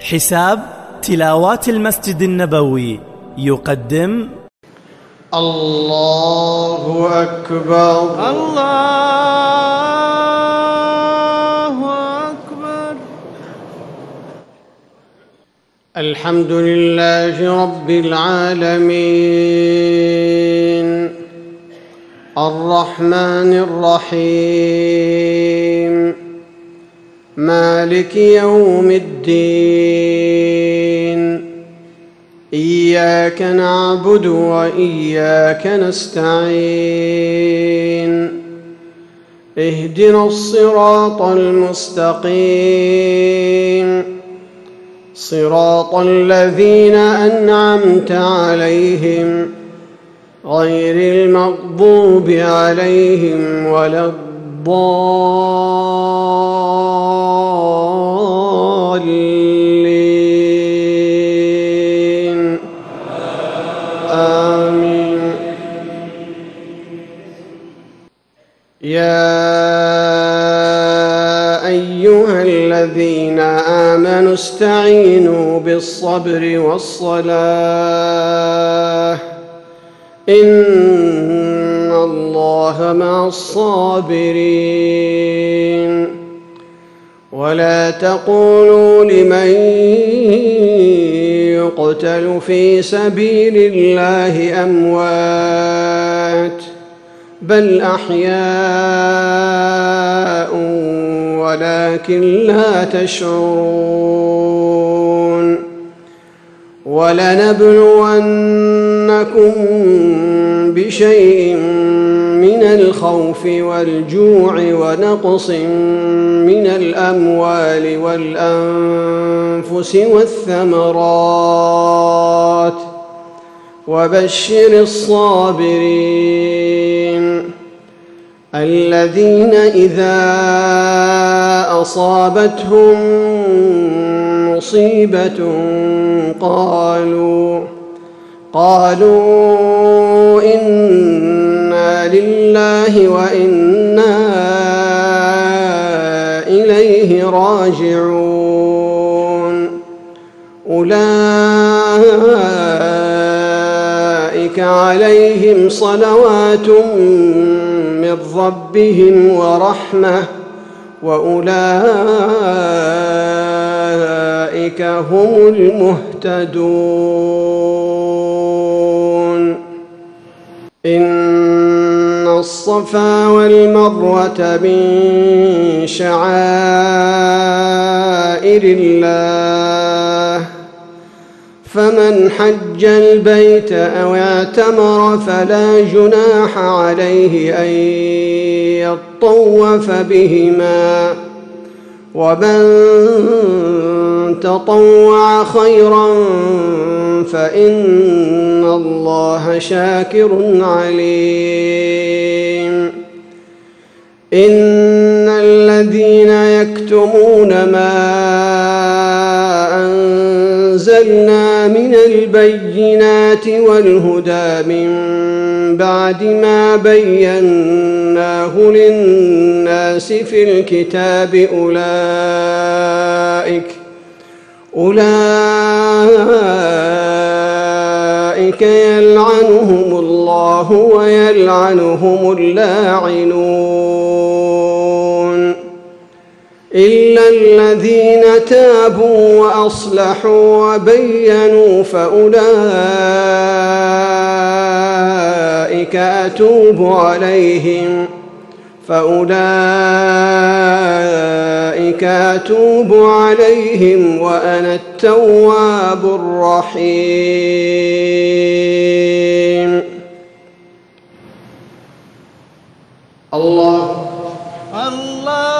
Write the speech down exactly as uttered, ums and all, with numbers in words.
حساب تلاوات المسجد النبوي يقدم الله أكبر الله أكبر. الحمد لله رب العالمين الرحمن الرحيم مالك يوم الدين إياك نعبد وإياك نستعين اهدنا الصراط المستقيم صراط الذين أنعمت عليهم غير المغضوب عليهم ولا الضالين آمين. يا أيها الذين آمنوا استعينوا بالصبر والصلاة إن الله مع الصابرين. ولا تقولوا لمن يقتل في سبيل الله أموات بل أحياء ولكن لا تشعرون. ولنبلونكم بشيء من الخوف والجوع ونقص من الأموال والأنفس والثمرات وبشر الصابرين الذين إذا أصابتهم مصيبة قالوا قالوا إنا لله وإنا إليه راجعون. أولئك عليهم صلوات من ربهم ورحمة وأولئك هم المهتدون. إن الصفا والمروة من شعائر الله فمن حج البيت أو اعتمر فلا جناح عليه أن يطوف بهما ومن تطوع خيرا فإن الله شاكر عليم. إن الذين يكتمون ما أنزلنا من البينات والهدى من بعد ما بيناه للناس في الكتاب أولئك أولئك يلعنهم الله ويلعنهم اللاعنون إلا الذين تابوا وأصلحوا وبينوا فأولئك أتوب عليهم فأولئك أتوب عليهم وأنا التواب الرحيم. الله الله